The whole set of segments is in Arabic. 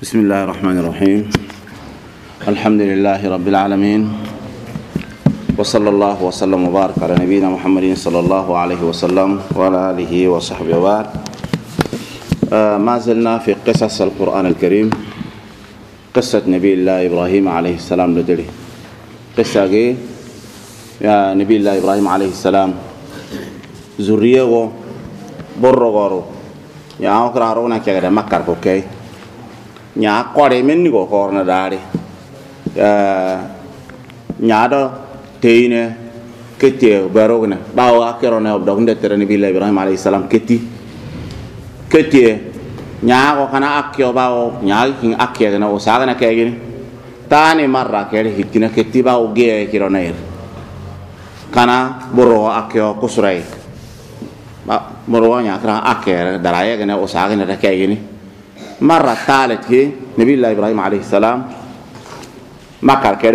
بسم الله الرحمن الرحيم. الحمد لله رب العالمين، وصلى الله وسلم وبارك على نبينا محمد صلى الله عليه وسلم وعلى آله وصحبه وبارك. ما زلنا في قصص القرآن الكريم. قصة نبي الله إبراهيم عليه السلام لدري قصة يا نبي الله إبراهيم عليه السلام زريه برغورو يا أكرهرونا كذا مكر كوكي nya kore men ni go korna dare nya do teine kete barogna bawa kerona obdo nde tere nabi ibrahim alayhi salam kete nya go kana akyo bawo nya kin akya na o saga na kegini tani marra kere hikina kete bawo ge kirona ir kana boro akyo kusurai ba boro nya kra akya daraye gena o saga na kegini مرة ثالث هي نبي الله إبراهيم عليه السلام مكر كده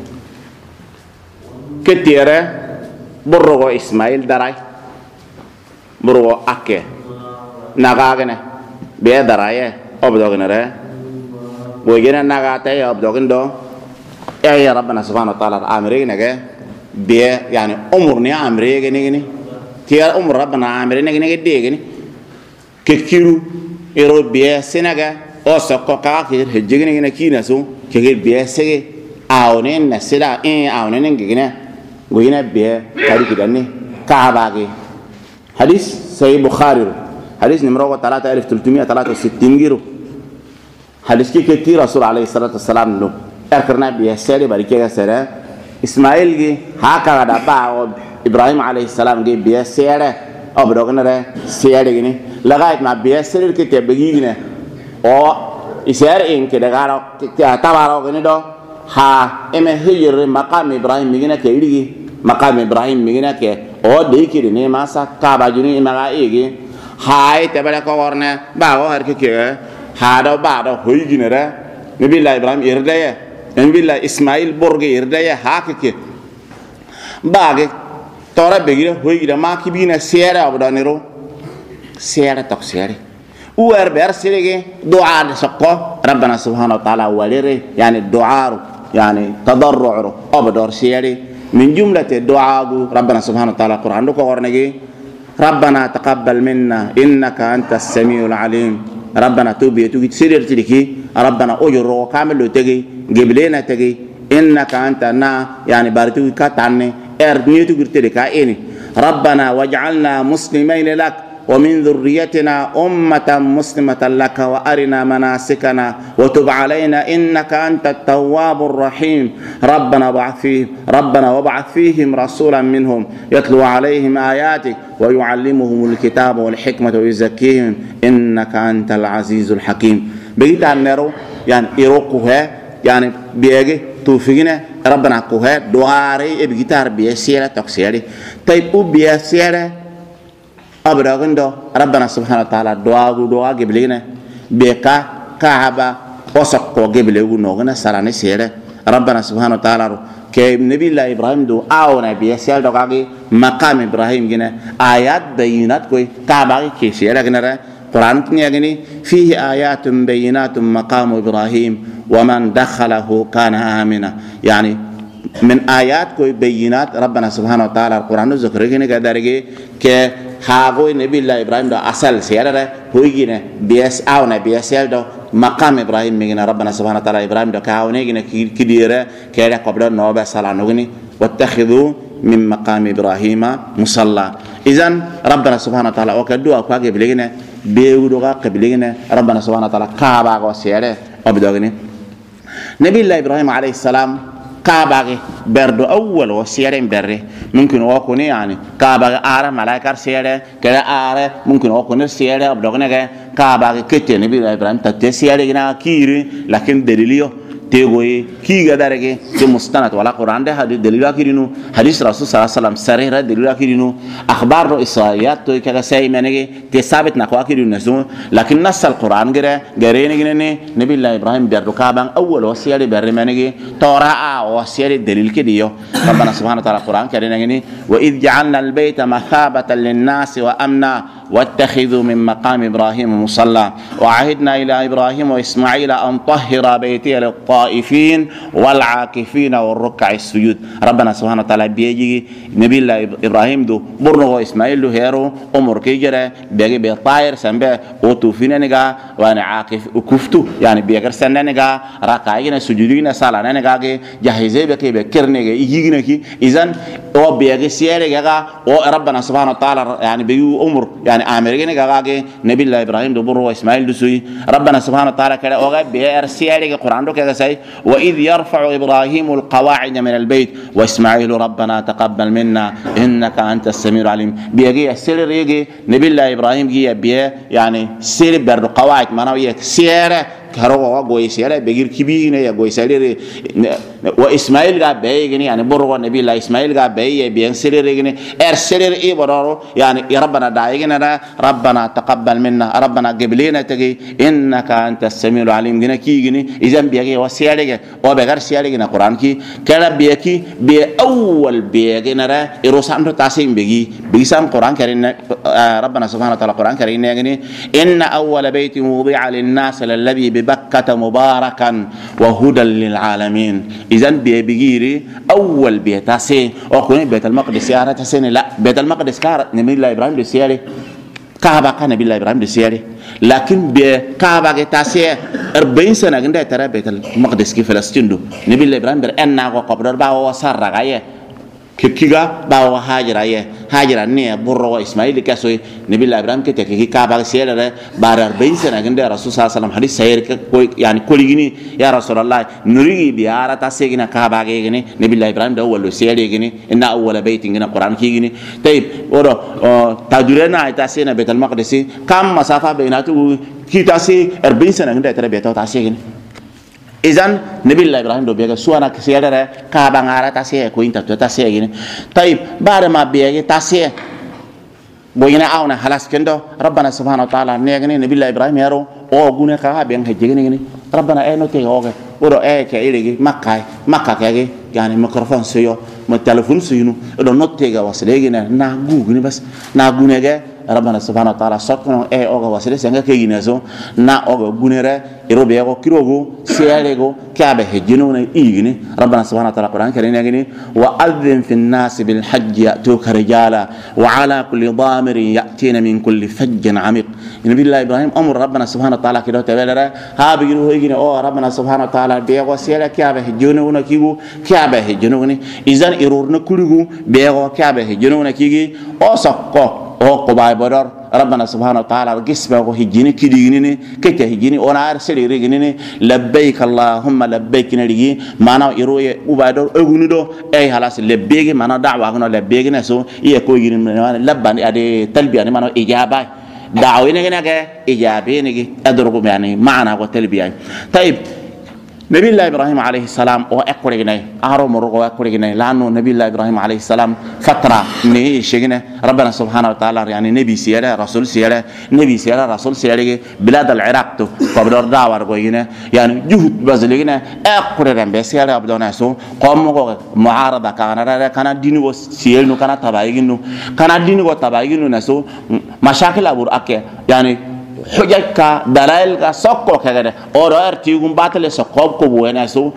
كتيرة برو إسماعيل دراي برو أكيه نعاقنا بيه درايه أبدوغنا ره ويجينا نعاقته أبدوغن دو يا ربنا سبحانه وتعالى أمريكنا كه بيه يعني أمورني أمريكنا كني تيار أمور ربنا أمريكنا كني ديكني كيرو ero biye senaga o sokko ka ke hejigini na kina so ke biye sege awnen na sida awnen ngina goyina biye kari kidanni kaabage hadith sahih bukhari hadith numero 3363 giro hadith ki kiti rasul alayhi salatu wassalam no akarna biye sere barike ga sere ismail gi haka da ba ibrahim alayhi salam gi biye sere obdogna re sere gini لغاية ما بيسر الكتاب بيجينا أو يسير إن كده قالوا تبارك الله ها إما هجر مقام إبراهيم ميجينا كيرجي مقام إبراهيم ميجينا كي أو ديكير نيما سا كاباجوني إما غايجي هاي تبارك قرنا بعو هرك كيه هذا بعده هيجينا ده نبي الله إبراهيم إرداية نبي الله إسماعيل برجع إرداية هاك كيه باقي ترى بيجينا هيجينا ما كبينا سيارة أبدا نرو سيارة تقصيري وأربع سيرة دعاء سقى ربنا سبحانه وتعالى وليه يعني الدعاء يعني تضرع أبدار سيرة من جملة الدعاء ربنا سبحانه وتعالى القرآن لك ورنجي ربنا تقبل منا إنك أنت السميع العليم ربنا توبي سيرة تلكي ربنا أجر كامل تجي قبلنا تجي إنك أنت نا يعني بارتوي كاتني أرنيتو قرتلك إني ربنا واجعلنا مسلمين لك ومن ذريتنا أمة مسلمة لك وأرنا مناسكنا وتب علينا إنك أنت التواب الرحيم ربنا وابعث فيهم رسولا منهم يتلو عليهم آياتك ويعلمهم الكتاب والحكمة ويزكيهم إنك أنت العزيز الحكيم بقيت عن نرو يعني إيروكوها يعني بيجي توفيقنا ربنا كوها دواري بقيتار بيسيرة تقسيري طيب بيسيرة أبرغندو ربنا سبحانه وتعالى دعاء قبلنا بيكا كعبة وسقو قبله نوغنا سراني سيرة ربنا سبحانه وتعالى كي نبي الله إبراهيم دو آونا بيسيال دوغاقي مقام إبراهيم جنا آيات بينات كوي كعبة كي سيرة جنا قرآن تنيا فيه آيات بينات مقام إبراهيم ومن دخله كان آمنا يعني من آيات كوي بينات ربنا سبحانه وتعالى القرآن ذكر جنا كدارجي كي هاغوي نبي الله إبراهيم دو أصل سيارة هويجينا بيس أونا بيسيال دو مقام إبراهيم ميجينا ربنا سبحانه وتعالى إبراهيم دو كاونيجينا كديرة كيرا قبل النوبة سالانوغني واتخذوا من مقام إبراهيم مصلى إذن ربنا سبحانه وتعالى وكدوا أقواك بلغنا بيودوغا قبلغنا ربنا سبحانه وتعالى كابا وسيارة أبدوغني نبي الله إبراهيم عليه السلام كاباغي بردو أول وسيرين بري ممكن وكوني يعني كاباغي آره ملاكار سيره كده آره ممكن وكوني سيره أبدوغنا كاباغي كتير نبي إبراهيم تتسيره جنا كيري لكن دليليو تيغوي كي غدارغي دي مستند ولا قران ده حديث دليل كيرينو حديث رسول صلى الله عليه وسلم صريح دليل كيرينو اخبار اسرائيليات تو كذا سي منغي تي ثابت نكوا كيرينو لكن نص القران غيرني نبي الله ابراهيم بيردو كابان اول وصيه بير منغي تورا وصيه دليل كديو ربنا سبحانه وتعالى القران كرينغني واذ جعلنا البيت مثابه للناس وامنا واتخذوا من مقام ابراهيم مصلى وعهدنا الى ابراهيم واسماعيل ان طهر بيتي للطائفين والعاكفين والركع السجود ربنا سبحانه وتعالى بيجي نبي الله ابراهيم دو برنو اسماعيل دو هيرو عمر كيجره بيجي بطاير سنبه وتوفين نغا وانا عاكف وكفتو يعني بيجر سن نغا ركعين سجودين صلاه نغا جاهزه بكي بكرنغا يجينكي اذن او بيجي سيرغا او ربنا سبحانه وتعالى يعني بيو عمر يعني امريكا نغا نبي الله ابراهيم دو برو اسماعيل دو سوي ربنا سبحانه وتعالى كده او بير سيرغا قران دو كذا سي واذ يرفع ابراهيم القواعد من البيت واسماعيل ربنا تقبل منا انك انت السميع العليم بيجي سير يجي نبي الله ابراهيم جي بي يعني سير بر قواعد معناه سير كهروا غوي سير بغير كبينه يا غوي سير واسماعيل غا بيغني يعني برو نبي الله اسماعيل غا بي بين سير يغني سير اي برو يعني يا ربنا دايغنا ربنا تقبل منا ربنا قبلنا تجي انك انت السميع العليم غنا كيغني اذا بيغي وسيرغ او بغير سيرغنا قران كي كلا بيكي باول بيغنا يروسان تاسين بيسام قران كريم ربنا سبحانه وتعالى قران كريم يعني ان اول بيت وضع للناس الذي ببكة مباركا وهدى للعالمين اذا بيجيري اول بيتاسي او كون بيت المقدس يا تاسين لا بيت المقدس كار نبي الله ابراهيم دسياري كعبه كان نبي الله ابراهيم دسياري لكن بكعبه تاسي 40 سنه عند ترى بيت المقدس في فلسطين دو نبي الله ابراهيم بر ان قبر با وسر غايه كيغا باو هاجر ني برو اسماعيل كاسوي نبي الله ابراهيم كتكي كعبه سيره بار 40 سنه عند رسول صلى الله عليه وسلم حديث سير يعني كوليغني يا رسول الله نري بيارا تاسيغنا كعبه غيغني نبي الله ابراهيم ده اول سيره غني ان اول بيت غنا قران كيغني طيب ورو تدرنا تاسينا بيت المقدس كم مسافه بيناته كي تاسي 40 سنه عند ترى بيتو تاسيغني إذن نبي الله إبراهيم دو بيجا سوانا كسيادة كابان عارة تاسيه كوين تاسيه يعني طيب بعد ما بيجي تاسيه بوينا أونا خلاص كندو ربنا سبحانه وتعالى نيجني نبي الله إبراهيم يارو أو غنى كابين هجيني ربنا نوتي أوكي ورو كأيلي مكة كأي يعني ميكروفون سيو متلفون سينو ورو نوتي كواسليجنا نعجوني بس نعجوني ربنا سبحانه وتعالى سكنوا أوغا واسلي سنجا كيجينازو نا أوغا غنيرة يروبيعو كيروغو سياليغو كابه هجينونا إيجني ربنا سبحانه وتعالى قرآن كريم يجني وأذن في الناس بالحج يأتوك رجالا وعلى كل ضامر يأتين من كل فج عميق النبي الله إبراهيم أمر ربنا سبحانه وتعالى كده تبالرا ها بيجرو يجني أو ربنا سبحانه وتعالى بيعو سيالا كابه هجينونا كيغو كابه هجينوني إذن يرورنا كلغو بيعو كابه هجينونا كيغي أو سكو او قباي بدر ربنا سبحانه وتعالى قسمه هجيني كديني كته هجيني انا ارسل ريغني لبيك اللهم لبيك نري معنا يروي وبادر اغني دو اي خلاص لبيك معنا دعوه هنا لبيك نسو يكو يغني لبان ادي تلبيه معنا اجابه دعوه نغنغ اجابه نغي ادركم يعني معنا وتلبيه طيب نبي الله إبراهيم عليه السلام وأكورجنا أهرم مرقوا أكورجنا لأنه نبي الله إبراهيم عليه السلام فترة نيشجنا ربنا سبحانه وتعالى يعني نبي سيرة رسول سيرة نبي سيرة رسول سيرة بلاد العراق تو قبل دعوة رجوعنا يعني جهود بذلنا أكورجنا بسيرة أبدانا سو قام معارضة كان دين وسيرة كان تبايجنو كان دين وتبايجنو نسو مشاكل أبو أكيد يعني حجك دلائل سقوك كذا أو رأيتيهم باطل سقوك كبوينا سو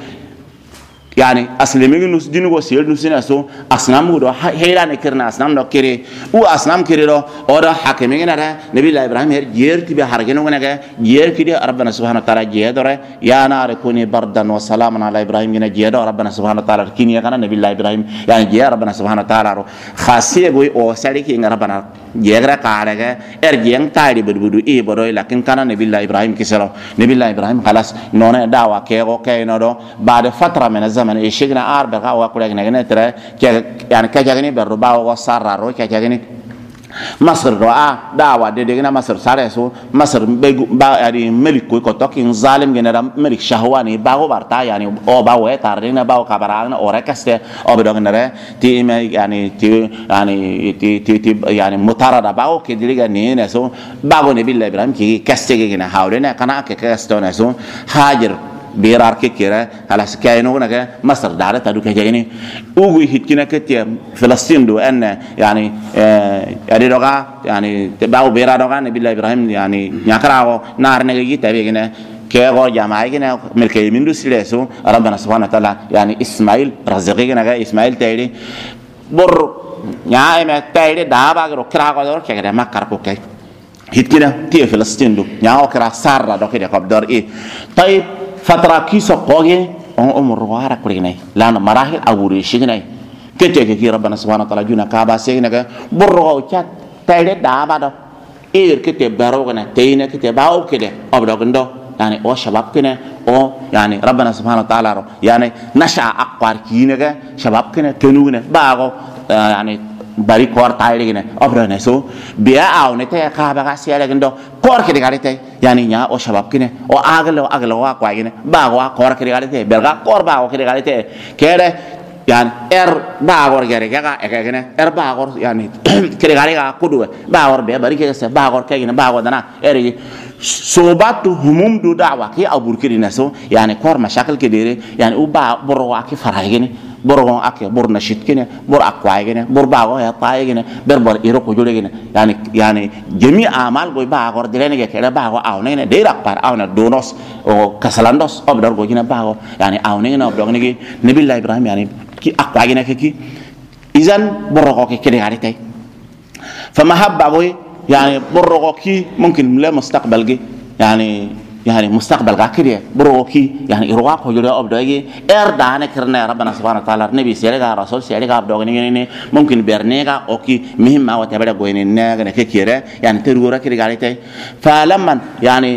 يعني أسلمي نوس دين وسيل نوسنا سو أسلام غدا هيلا نكرنا أسلام نكري و أسلام كريرو أو حاكمين نرى نبي الله إبراهيم هير جير تبي حركينه ونجا جير كده ربنا سبحانه وتعالى جير دره يا نار كوني بردا وسلاما على إبراهيم جنا جير ربنا سبحانه وتعالى كيني كنا نبي الله إبراهيم يعني جير ربنا سبحانه وتعالى خاصية قوي أو سالك إن ربنا جير كارجة إرجعن تاري بدو إيه بدو لكن كنا نبي الله إبراهيم كسره نبي الله إبراهيم خلاص نونه دعوة كي نورو بعد فترة من الزمن من الشجنة أربعة وأقول لك نحن ترى يعني كجاني بالربع وصار رو كجاني مصر رأى دعوة دينا مصر سارسو مصر يعني ملك كوي كتوكين ظالم جنرا ملك شهواني باو برتا يعني أو باو تارينا باو كبران أوركسته أو بدون تي يعني يعني مطارد باو كدري جنيه نسو باو نبي الله إبراهيم كي كستة جنا هاولنا كنا كستون نسو هاجر بيرار كيرا على سكاينو نجا مصر دارت أدو كجاني وجوي هتكنا كتير فلسطين دو أن يعني يعني رجع يعني تباو بيرار رجع نبي الله إبراهيم يعني نكراو نار نجي تبي كيغو جماعي كنا ملكي من دوسلسو ربنا سبحانه وتعالى يعني إسماعيل رزقي كنا إسماعيل تايري بور يعني ما تايري دابا كرو كراغو دور كذا ما كاركو كي هتكنا تي فلسطين دو يعني كرا سارة دو كده كبدار إيه طيب فترة كيسو قوي عمر وارك ليناي لأن مراحل أولي شيناي كتير كي ربنا سبحانه وتعالى جونا كابا سيناك برو كات تايلة دابا دو إير كتير باروغنا تينا كتير باو كده أبدوغندو يعني أو شباب كنا أو يعني ربنا سبحانه وتعالى يعني نشأ أقوار كيناك شباب كنا كنونا باغو يعني bari kor tayle gene obrane so biya aw ne te ka ba ga siya gendo kor ke digale te yani nya o shabab kine o aglo wa kwa gene ba wa kor ke digale te berga kor ba o ke digale te kere yani ba gor gere ga gene ba gor yani ke digale ga kudu ba gor be bari ke se ba gor ke gene ba gor dana eri sobatu humum du da'wa ki abur kirina so yani kor mashakil ke dire yani u ba boro wa ki fara gene برغون أكيد بور نشيط كنا بور أقوى كنا بور باغو يا طاي كنا بور إيروكو جولي كنا يعني جميع أعمال بوي باغو دلنا كنا باغو أونينا دير أكبر أونا دونوس أو كسلاندوس أو بدر بوي كنا باغو يعني أونينا أو بدر نيجي نبي الله إبراهيم يعني كي أقوى كنا كي إذن برغو كنا عليه تاي فما هب باغوي يعني برغو كي ممكن لا مستقبل كي يعني مستقبل غاكريه بروكي يعني إرواق هجرة أبدوغي إردانة كرنا ربنا سبحانه وتعالى نبي سيرجع رسول سيرجع أبدوغي ممكن برنيجا أوكي مهم ما وتبدأ قوينين ناقنا كيرة يعني ترورا كده قالتي فلما يعني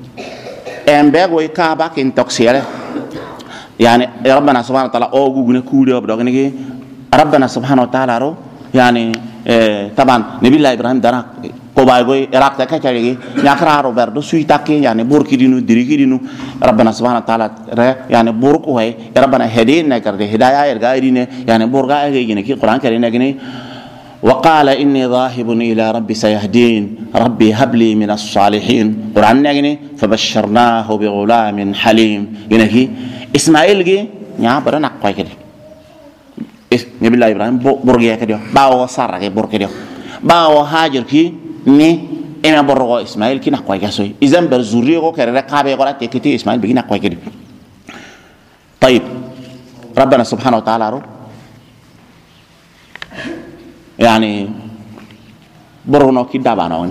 أمبغوي كابا كنتوكسيره يعني ربنا سبحانه وتعالى أوجونا كودة أبدوغي ربنا سبحانه وتعالى رو يعني طبعا نبي الله إبراهيم دارا كوبايغوي إراق تكاكيري نكرا روبرتو سويتاكي يعني بوركيدينو ديريكيدينو ربنا سبحانه وتعالى يعني بوركو هي ربنا هدين نكرده هدايا يرغايرين يعني بورغا ايغيني كي قران كريم نغني وقال اني ذاهب الى ربي سيهدين ربي هب لي من الصالحين قران نغني فبشرناه بغلام حليم ينكي اسماعيل جي نيا برنا كوي كدي نبي الله ابراهيم بورغي كدي باو سارا كي بوركدي باو هاجر كي ni ena borgo Ismail kina kwa gasoy izan ber zuriyo kare kabe qora tekiti Ismail bigina kwa kidi طيب ربنا سبحانه وتعالى يعني برونو كده بانوني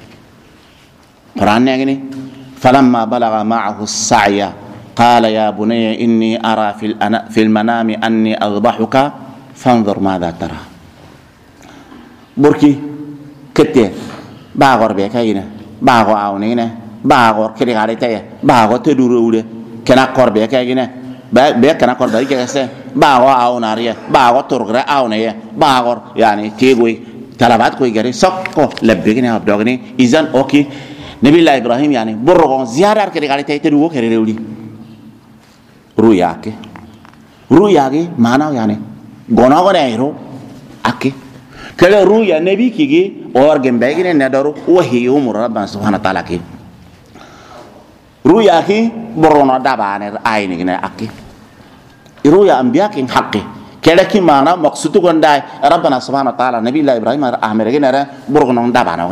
قران يعني فلما بلغ معه السعي قال يا بني اني ارى في المنام اني اذبحك فانظر ماذا ترى بركي كتير باغور بيكاينا باغو اونينا باغور كدي غاريتاي باغو تدورولي كنا كور بيكاينا بيك كنا كور بايكاسه باغو اوناريا باغو تورغرا اونيا باغور يعني تيغوي طلبات كوي غري سوكو لبيغني ابدوغني اذن اوكي نبي الله ابراهيم يعني برغون زياره كدي غاريتاي تدو كريرولي روياكي معناه يعني غوناغونايرو اكي كلا رويا نبي كيجي أورجن بعدين ندارو وهي يوم ربنا سبحانه وتعالى كي رويا كي برونا دابانه عيني كنا أكي رويا أنبياء كين حقي كلا كي معنا مقصود كنداي ربنا سبحانه وتعالى نبي الله إبراهيم أمريكا نرى برونا دابانه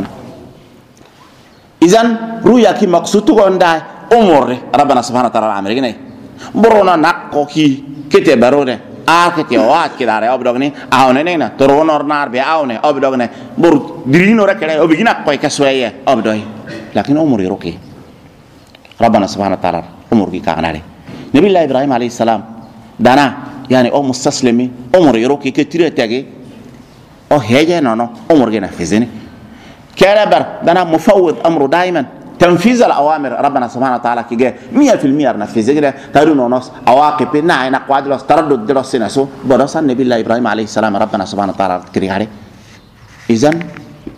إذن رويا كي مقصود كنداي أمور ربنا سبحانه وتعالى أمريكا نرى برونا نقو كي كتبرونه آخر وقت كده على أبدوغني أونه نينا ترون أرنار بيا أونه أبدوغني بور درين ورا كده أبيجينا كوي كسوية أبدوي لكن أمور يروكي ربنا سبحانه وتعالى أمور كي كان عليه نبي الله إبراهيم عليه السلام دانا يعني أو مستسلمي أمور يروكي كتير تاجي أو هيجي نانو أمور جنا فيزني كلا دانا مفوض أمره دائما تنفيذ الأوامر ربنا سبحانه وتعالى كي جاء 100% نفذ كده تارون ونص عواقب نعين قوادلوس تردد دروس نسو براسان نبي الله إبراهيم عليه السلام ربنا سبحانه وتعالى كريه عليه إذن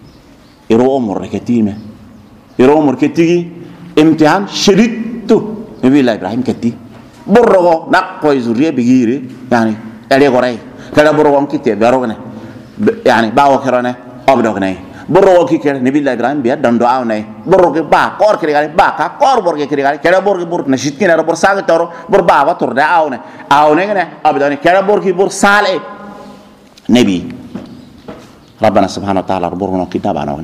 iro umur ketime iro umur ketigi imtihan shadid tu nabi ibrahim keti borrogo nakko zuriya bigire yani ele goray kala borrogo kite barogane yani bawo kerone obdogne borrogo kike nabi ibrahim biya dando awnay borrogo ba kor kire ba ka kor borge kire kala borge bor na shitkina bor saga toro bor ba wa tor da awne ngene obdone kala borgi bor sale nabi ربنا سبحانه وتعالى ربنا كتاب عنه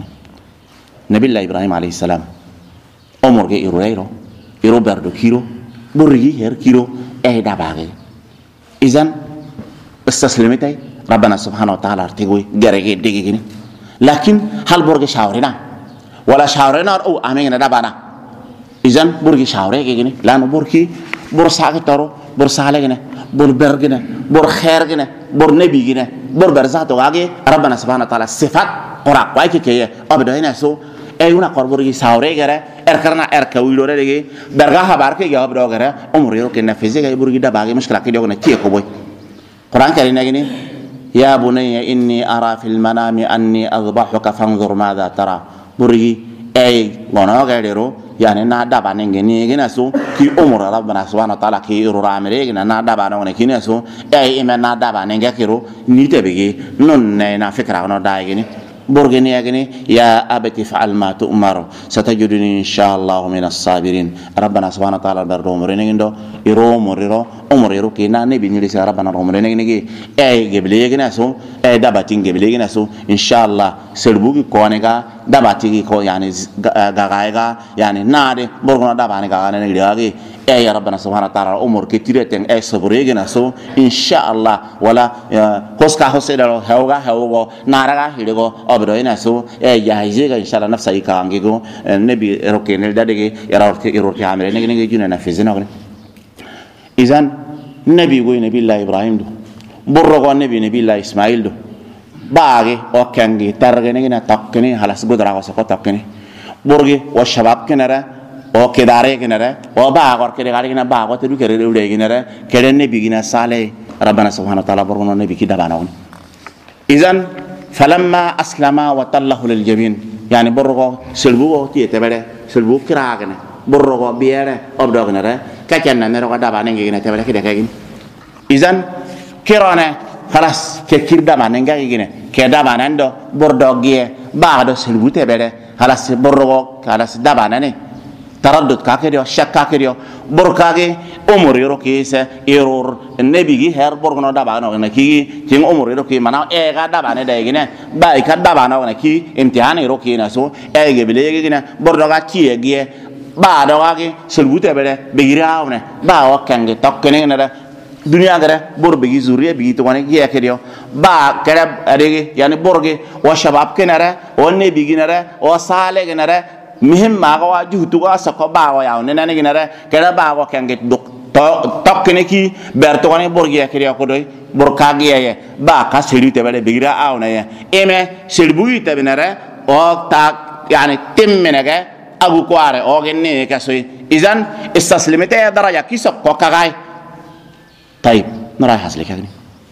نبي الله إبراهيم عليه السلام عمر جي إيرو بردو كيرو برجي هير كيرو داباغي إذن استسلمتي ربنا سبحانه وتعالى ارتقوي جرجي دقيقين لكن هل برجي شاورنا ولا شاورنا أو أمين دابانا إذن برجي شاوري جيني لأنه برجي برساق ترو برسالة بور برجنا بور خيرنا بور نبينا بور برزات واجي ربنا سبحانه وتعالى صفات قرأ وايك كي أبدا هنا سو أيونا قربوري ساوري غيره إركرنا إركويلورة ليه برجها بارك يا أبدا غيره أموريرو كنا فيزيك أي بورجي دا باقي مشكلة كده كنا كيه كوبوي قرآن كريم يجيني يا بني إني أرى في المنام أني أذبحك فانظر ماذا ترى بورجي أي غنا غيره يعني نادا بانينغني غيناسو كي امور ربنا سبحانه وتعالى كي يرو امري غنا نادا بانونه كيناسو اي ايما نادا بانينغا كيرو نيته بيغي نون نينا فكره نو دايغني برغني يغني يا ابتي فعل ما تؤمر ستجدني ان شاء الله من الصابرين ربنا سبحانه وتعالى بردو مرينغندو يرو مريرو امور يرو كينا نبي ني لسا ربنا رومرينغني اي غبلي غناسو اي داباتين غبلي غناسو ان شاء الله سلبوغي كونيغا داباتي كو يعني غاغايغا يعني نادي برغنا داباني غاغاني نغياغي اي يا ربنا سبحانه وتعالى امور كتيرتين اي صبريغناسو ان شاء الله ولا كوسكا حسيدو هوغا نارغا هيدغو أبدا هنا سو يا هيجيك إن شاء الله نفسه يكانجيكو النبي روكين الدادجي يروك عامل نيجي جونا نفذنا كنا إذن النبي يقول نبي الله إبراهيم دو برّو نبي الله إسماعيل دو باقي أوكانجي ترجعني كنا تكني خلاص قدرة وسقط تكني برّي والشباب كنا او كداري كنا او باغور كنا باغو تدو كده ولا كنا كده النبي كنا صالح ربنا سبحانه وتعالى برّو النبي كده بانون إذن فلما أسلم وطله للجبين يعني برغو سلبوغو تيتبره سلبوغ كراغنه برغو بيره أبدوغنه كأننا نرغو دابانين جينا تبره كده كأين إذن كيرانه خلاص كير دابانين جينا كدابانين دو بردوغيه بعد سلبو تبره خلاص برغو خلاص دابانين تردد كاكريو شك كاكريو بركاغي امور يروكيس ايرور النبي جي هير برغنو دابانو نكي كين امور يروكي مانا ايغا دابانه دايغنا باي كا دابانو نكي امتحان يروكي ناسو ايغي بليغينا بردوغا تيغي با دوغاغي سلبوته بره بيراونه با وكانغي توكني ندا دنيا غره بور بيجي زوريه بيجي تواني جي كريو با كرب اديغي يعني بورغي وشباب كنره ونبي جنره وصالح جنره مهم ما قوا جهتوا سكوا باوا يا وننا نجنره كذا باوا كان جت توكني كي برتواني بورجيا كريا كودوي بركاجيا يا با كسلوي تبله بيجرا أونا يا إما سلبوي تبنره أو تا يعني تم منك أبو كواره أو جنني كسوي إذن استسلمت يا درجة كيسك كوكاعي طيب نراي حصل كذي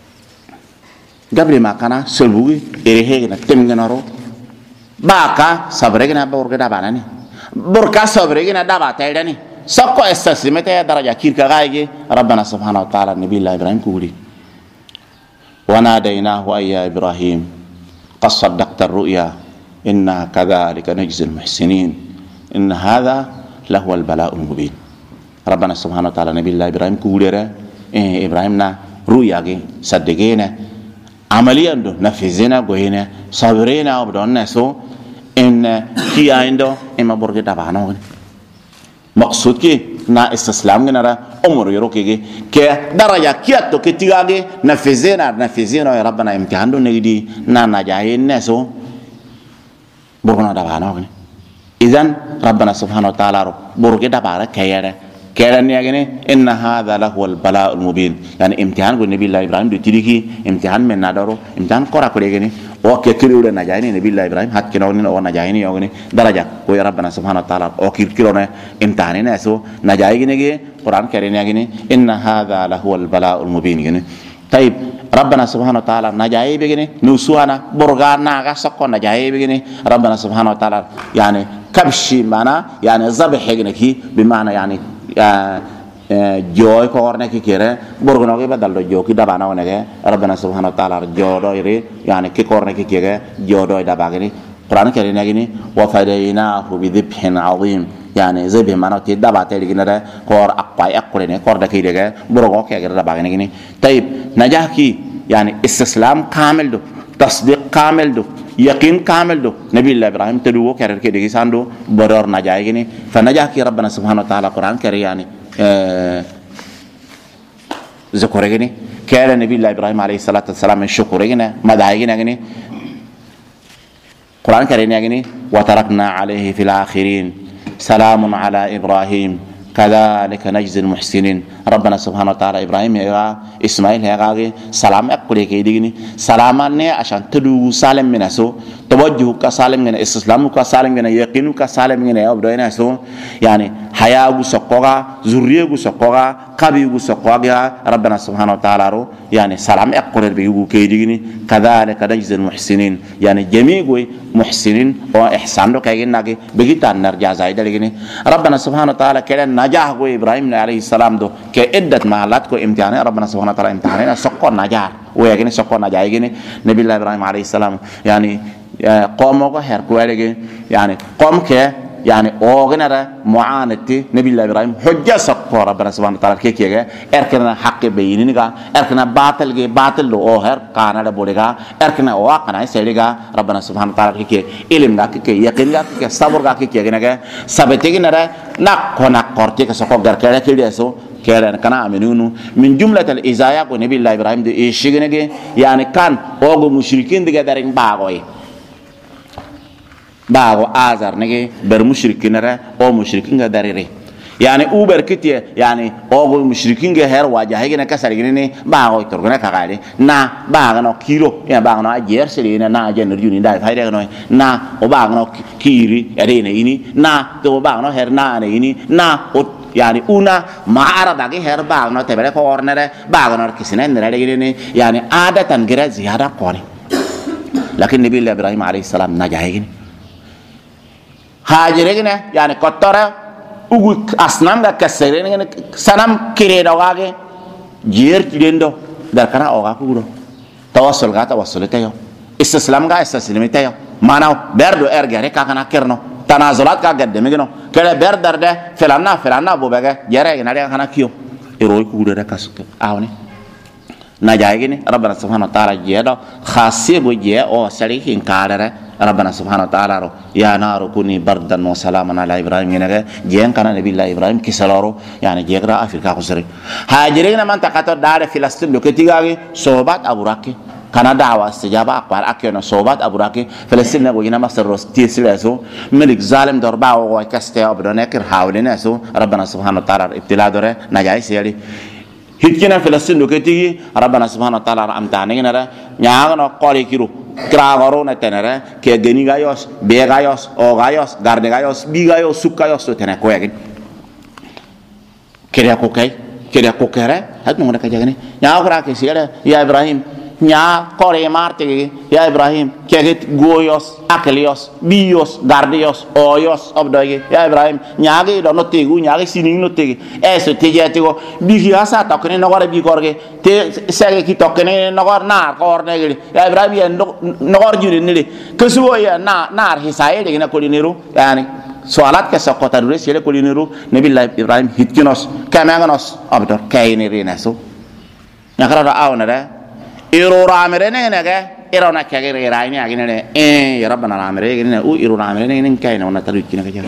قبل ما كنا سلبوي إرهينا تم جنارو باكا صبرنا بورجنا باناني بركا صبرنا داباتيرني سكو استسلمت يا درجة كيركا غايجي ربنا سبحانه وتعالى نبي الله إبراهيم كولي وناديناه أي يا إبراهيم قد صدقت الرؤيا إنا كذلك نجزي المحسنين إن هذا لهو البلاء المبين ربنا سبحانه وتعالى نبي الله إبراهيم كولي إبراهيمنا رؤيا صدقينا عمليا دو نفذنا قوينا صبرنا وبدون سو إن كي عنده إما برجع تبعنا مقصود كي نا استسلام جنرا أمور يروكي كدرجة كياتو كتيجي نفذنا يا ربنا امتحان دو نجدي نا نجاهين نسو برجعنا تبعنا إذن ربنا سبحانه وتعالى برجع تبعنا كياره كلام يعني إن هذا له البلاء المبين يعني امتحان قول نبي الله إبراهيم دو تيجي امتحان من نادرو امتحان كورا كوري يعني وكيرو ولا نجاهني نبي الله إبراهيم هات كناوني أو نجاهني يعني درجة ويا ربنا سبحانه وتعالى أو كيرو امتحاني ناسو نجاهي يعني قرآن كريم يعني إن هذا له البلاء المبين يعني طيب ربنا سبحانه وتعالى نجاي بيجني نوسوانا برغانا غسقو نجاي بيجني ربنا سبحانه وتعالى يعني كبشي معنا يعني ذبح يجنكي بمعنى يعني joy ko orne ki kere borgono ke badal do joki dabana onege rabbana subhanahu wa ta'ala jodo ire yani ki korne ki kere jodo dabagini qur'an kare nagini wa fadaynahu bi dhibhin azim yani zebe mano ti dabate ligina da kor akpai akure ne kor da ki dege borgo ke gere dabagini gini tayib najaki yani istislam kamil do تصديق كامل دو يقين كامل دو نبي الله ابراهيم تدو كرر كده ساندو بدر نجاي فنجاح كي ربنا سبحانه وتعالى قران كريم يعني ذكرغني كان نبي الله ابراهيم عليه الصلاه والسلام شكرغنا مدعينا غني قران كريم يعني وتركنا عليه في الاخرين سلام على ابراهيم كذلك نجزي المحسنين ربنا سبحانه وتعالى ابراهيم يا اسماعيل يا سلام اقول كي ديني سلاماني عشان تدو سالم من اسو توجه كسالم من استسلام كسالم من يقين كسالم من ابدوينا اسو يعني حياه سقوغا ذريه سقوغا كبي سقوغا ربنا سبحانه وتعالى يعني سلام اقول بيو كي ديني كذلك نجزي المحسنين يعني جميع محسنين واحسان دو كاي ناغي بيتا نرجع زايد لغني ربنا سبحانه وتعالى كلن نجاح ابراهيم عليه السلام دو كعدة محلات كو امتحان ربنا سبحانه وتعالى امتحاننا سقط نجار ويغني سقط نجار يغني نبي الله ابراهيم عليه السلام يعني قومو هر كو يعني قوم ك يعني اوغنرا معاندتي نبي الله ابراهيم حجه سقط ربنا سبحانه وتعالى كيكيغا اركنا حق بينينغا اركنا باطل لو هر كان لا بولغا اركنا واقنا سيلغا ربنا سبحانه وتعالى كيكي علمغا كيكي يقينغا كيكي صبرغا كيكيغا سبتيغنرا نكونا قرتي كسقط غركلا كيديسو كيرن كنا امنونو من جمله الازايا كو نبي الله ابراهيم دي ايشيغنغي يعني كان اوغو مشركين دي غدارين باغوي باغو ازار نغي بر مشركين را او مشركين غداريري يعني اوبر كتي يعني اوغو مشركين غير واجهيغنا كسرغني باغو ترغنا كغالي نا باغنو كيلو يا باغنو اجير سلينا نا جنر يوني داي فايده نو نا او باغنو كيري ارينا يني نا تو باغنو هرنا ني نا يعني una معارضة غير باغنو تبرك كورنر باغنو كسنن نرغيني يعني عادة غير زيادة قوني لكن نبي الله ابراهيم عليه السلام نجاهين هاجرين يعني كتره ugu asnam ga kasere ne sanam kire do gage jer tilendo dar kana o ga kuro tawassul ga tawassul tayo istislam ga istislam tayo manaw berdo ergare ka kana kerno tanazulat ka gadde migno kele ber darde felanna bo bege jere ina de kana kiyo eroy kuro de kasuke awni najayini rabbana subhanahu wa ta'ala jedo khasibu je o sarihin kadare ربنا سبحانه وتعالى يا نار كوني بردا وسلاما على ابراهيم ينغا جين كان نبي الله ابراهيم كسلارو يعني جيغرا افريكا خسري هاجرين من تقطر دار فلسطين لوكتيغاغي صوبات ابو راكي كان دعوه استجابه اقوال اكينا صوبات ابو راكي فلسطين نغو ينا مصر تيسلاسو ملك ظالم دربا و كاستي ابدونكر حاولناسو ربنا سبحانه وتعالى ابتلاء دوره نجاي سيالي هيكنا فلسطين لوكتيغي ربنا سبحانه وتعالى امتاني نرا نياغنو قولي كيرو Kragoro na tenere ke geni gayos be gayos o gayos garde gayos bi gayos sukayos to tene ko yagin kere ko kay kere ko kere hat mo na ka jagani nya akra ke sire ya ibrahim nya kore marte ya ibrahim ke goyos akelios bios gardios oyos obdoge ya ibrahim nya ge do no tegu nya ge sinin no tegi eso te jeti go bi asa to kene no gore bi gorge te sege ki to kene no gor na gor ne ge ya ibrahim ya no gor juri ne ke suwo ya na hisaye de na ko niru yani soalat ke sakota dure sele ko niru nabi ibrahim hitkinos kamenganos abdor kayni renaso nakara awna da iro ramirene nege iro na kagere raini agine ya rabbana ramire gine u iro ramirene nin kayna ona taru kina kaja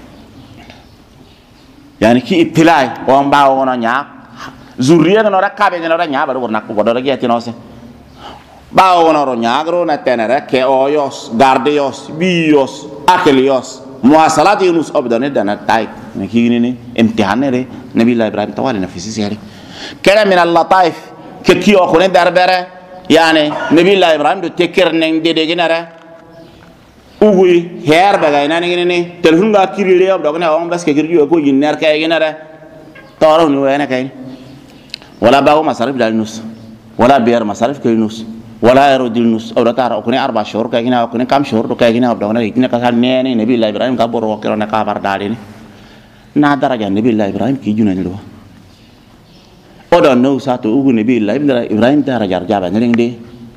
yani ki ibtilai on ba ona nya zuriya no rakabe no nya baru warna ko do ragi atinose ba ona ro nya gro na tenere ke oyos gardios bios akelios muasalat yunus abdane dana tay ne ki ni imtihanere nabi allah ibrahim tawali nafisi sari kala min al lataif ke ki o ko ne darbere يعني نبي الله إبراهيم دو تكر نين دي جنرا أقول هير بعينا نيجي تلفون قا كيري ليه أبدا أوام بس كيري يو ينير كاي جنرا تارو نوعنا كاي ولا باو مصاريف دالنوس ولا بير مصاريف كينوس ولا يردلنوس او ترى كوني 4 شهور كاينا كوني كم شهور كاينا بدون يتنا كان ني نبي الله ابراهيم كبر وكرنا كبر دارين نا درجه نبي الله ابراهيم كي جونن لو odon no sato ugu nabi Allah ibrahim daraja jaba nirinde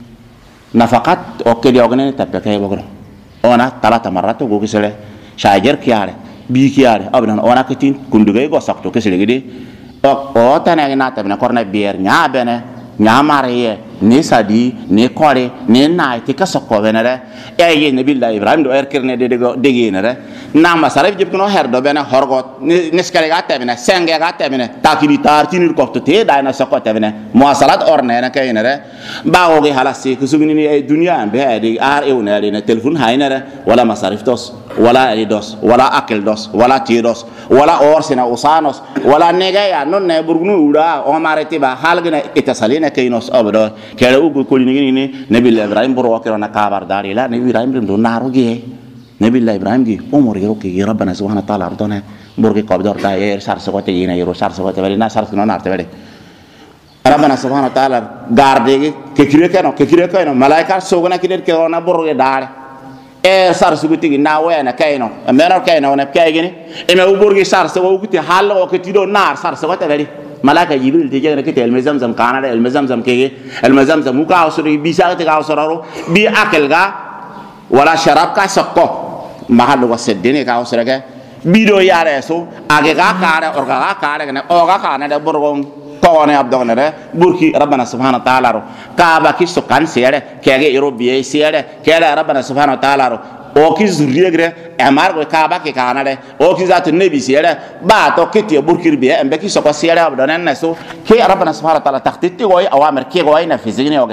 nafaqat okke di ogene tappe kay bogro ona talata marato go gisele shajer kiyare bi kiyare abdan ona ketin kundugay go sakto kesele gidi o tane na tabna korna bier nya bene nya mariye ni sadi ni kore ni naiti ka sokko benere e nabi Allah ibrahim do erkirne de degenere na masarif jib kuno herdo bene horgot ni skale gatte bene senge gatte bene takiri tar tinir kokto te dayna sokko te bene muasalat orne na kaynere bawo gi halasi kusugini ni e dunya be adi ar ewnere ne telefon haynere wala masarif tos wala dos wala akel dos wala tidos wala orsina usanos wala negaya non ne burgunu ura o marete ba halgina itasalina kaynos abdo kala ugu kolini ni nabi ibrahim boro wakirana kabar dari la nabi ibrahim do narugi nabi ibrahim gi umur yoki rabbana subhanahu wa ta'ala ardona burgi qabdor da yer sar sogote yina yero sar sogote bari na sar no narte bari rabbana subhanahu wa ta'ala garde ke kire kano malaika sogona kider ke ona burgi dare e sar suguti na wena kayno menor kayno na kaygini e me burgi sar sogote hallo ko tido nar sar sogote bari malaika jibril te jegna kete el zamzam kana el zamzam kege el zamzam muka usuri bi sa te ka usoro bi akel ga wala sharab ka sakko mahal wasedene ka usura ke bido yare so age ga kare or ga kare ne o ga kana de burgon ko ne abdone re burki rabbana subhanahu wa ta'ala ro ka ba ki so kan sere kege eurobiye sere kele rabbana subhanahu wa ta'ala ro o ki zuriyegre amar ko ka ba ke kana de o ki zatu nebi sere ba to kiti burkir biye embe ki so ko sere abdone ne so ke rabbana subhanahu wa ta'ala takhtitti goy awamir ke goy na fizigni oge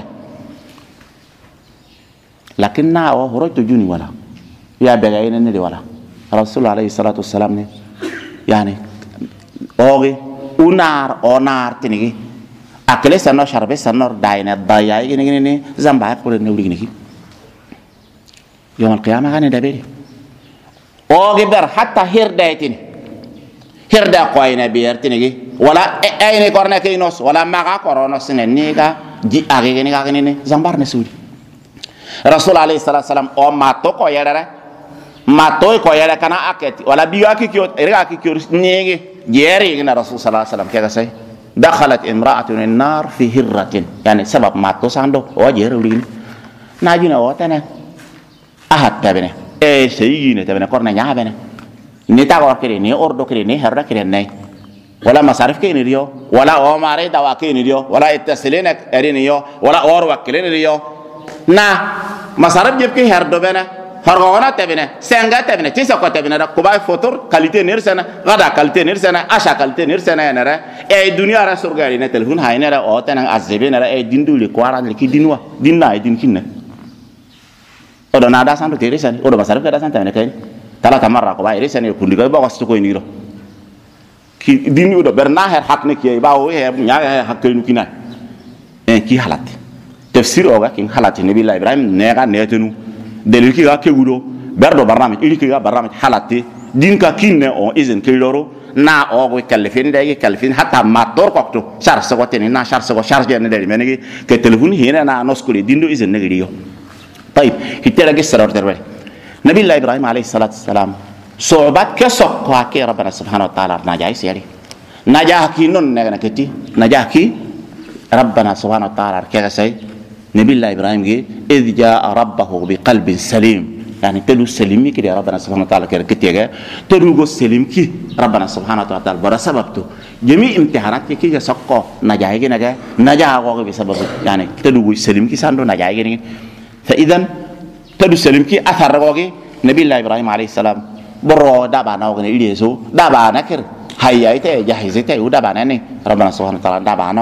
lakin na o horoto juni wala ya begayne ne de wala rasul alayhi salatu wassalam ne yani oge unar onar tinigi akle sanno sharbe sanno dayna daya gini ni zamba ko ne wuri ni يوم القيامة غني دبيري أوجبر حتى هردايتني هردا قوينا بيرتني ولا أين كورنا كينوس ولا ما كورونوس نيجا جي أغيني أغيني زمبار نسولي رسول عليه الصلاة والسلام أو ما تو كويرة ما تو كويرة كنا أكيد ولا بيجا كيوت إرجع كيوت نيجي جيري إن رسول صلى الله عليه وسلم كذا سي دخلت امرأة النار في هرة يعني سبب ما تو ساندو وجير ولين ناجينا واتنا ahad tabene e seyine tabene korna nyaabene ni tago kire ni ordo kire ni herra kire nay wala masarif kire ni yo wala o mare dawa kire ni yo wala ittasilina erini yo wala or wakile ni yo na masarif jeb ki herdo bene horgona tabene senga tabene tisa ko tabene da ko bay fotor qualité nirsana gada qualité nirsana asha qualité nirsana nara e dunya ra surgali na telefon haynara o tanan azibina ra e dinduli ko aran ki dinwa dinna e din kinne odo nada santo teresani odo basar ka santa ne kay tala tamarra ko bay resani ko ndigal ba wastu ko niro ki dini odo berna her hakne ki ba o he nya hakke nu kina ki halati tafsir oga ki halati nabi allah ibrahim ne ga netenu delil ki ga kewudo berdo barnamij ili ki ga barnamij halati din ka kinne o izen ke loro na o go kalfin de kalfin hatta mator kokto char so goteni na char so go charge ne de menegi ke telefon hina na noskuli dindo izen ne gidiyo طيب كتير قصة أردر نبي الله إبراهيم عليه الصلاة والسلام صعوبات كسق كي ربنا سبحانه وتعالى نجاي سيري نجاه كي نون نجنا كتي نجاه كي ربنا سبحانه وتعالى كيسي نبي الله إبراهيم جي إذ جاء ربه بقلب سليم يعني تلو سليمي كده ربنا سبحانه وتعالى كتير تلو سليم كي ربنا سبحانه وتعالى برا سببته جميع امتحانات كي سق نجاه كي نجاه هو بسبب يعني تلو سليم كي ساندو نجاه كي فإذا تدو سلمكي أثر رغوغي نبي الله إبراهيم عليه السلام برو دابانا وغني إليسو دابانا كر هيايته جاهزته ودابانا ني ربنا سبحانه وتعالى دابانا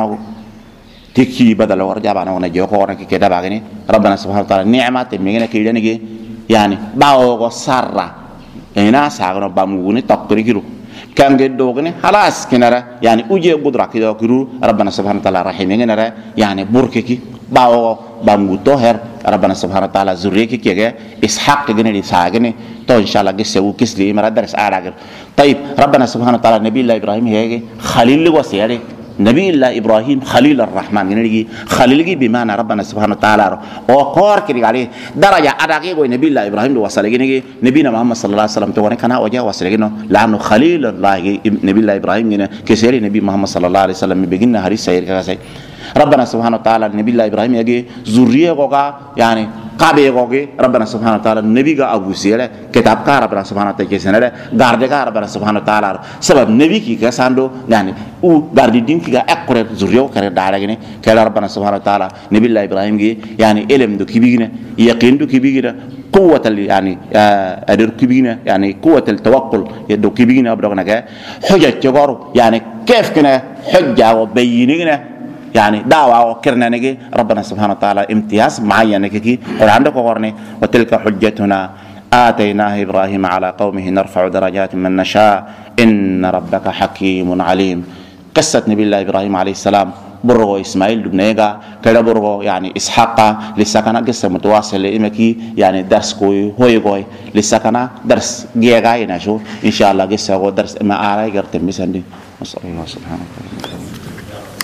تكي بدل ورجابانا ونجيوكو ورنكي كداباغني ربنا سبحانه وتعالى نعمة تميغنا كيلانيكي يعني باوغو سارة هنا ساغنو باموغني تقري كيرو كان جدوغني خلاص كنرا يعني أوجي قدرة كده كيرو ربنا سبحانه وتعالى رحيمين يعني بوركي باو بامغوتو هر ربنا سبحانه وتعالى زريكي كيغا اسحاق كغني ساغني تو ان شاء الله غسو كسلي مرا درس اراغ طيب ربنا سبحانه وتعالى نبي الله ابراهيم هيغي خليل وسيري نبي الله إبراهيم خليل الرحمن ينجي خليل بمعنى ربنا سبحانه وتعالى وقار كده عليه درجة أداكي نبي الله إبراهيم وصلنا نبينا محمد صلى الله عليه وسلم تقولنا كنا وجه وصلنا لأنه خليل الله نبي الله إبراهيم كسر نبي محمد صلى الله عليه وسلم بيجينا هري سير كذا ربنا سبحانه وتعالى نبي الله إبراهيم يجي زورية قوقا يعني قابي قوقي ربنا سبحانه وتعالى نبي قا أبو سيله كتاب كار ربنا سبحانه وتعالى كيسنا له غارد كار ربنا سبحانه وتعالى سبب نبي كي كساندو يعني غارد دين كي أكره زورية كره دارا كني كلا ربنا سبحانه وتعالى نبي الله إبراهيم كي يعني علم دو كبيرنا يقين دو كبيرنا قوة يعني أدر كبيرنا يعني قوة التوكل يدو كبيرنا أبدا كنا حجة تجارو يعني كيف كنا حجة وبيننا يعني دعوة وكرنا نجي ربنا سبحانه وتعالى امتياز معين نجي قرآن ده قرني وتلك حجتنا آتيناه إبراهيم على قومه نرفع درجات من نشاء إن ربك حكيم عليم قصة نبي الله إبراهيم عليه السلام برغو إسماعيل بنيجا كذا برغو يعني إسحاق لسه كان قصة متواصلة لإمكي يعني درس كوي هوي لسه كان درس جيجا ينشوف إن شاء الله قصة درس ما أعرف قرتم بسندي. الله سبحانه وتعالى.